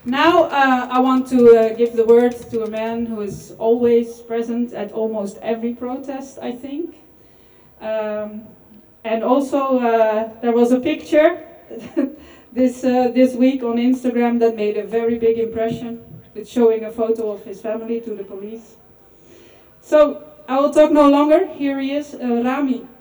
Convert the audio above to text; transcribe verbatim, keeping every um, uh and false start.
Now uh, I want to uh, give the word to a man who is always present at almost every protest, I think. Um, and also uh, there was a picture this, uh, this week on Instagram that made a very big impression. It's showing a photo of his family to the police. So I will talk no longer. Here he is, uh, Rami.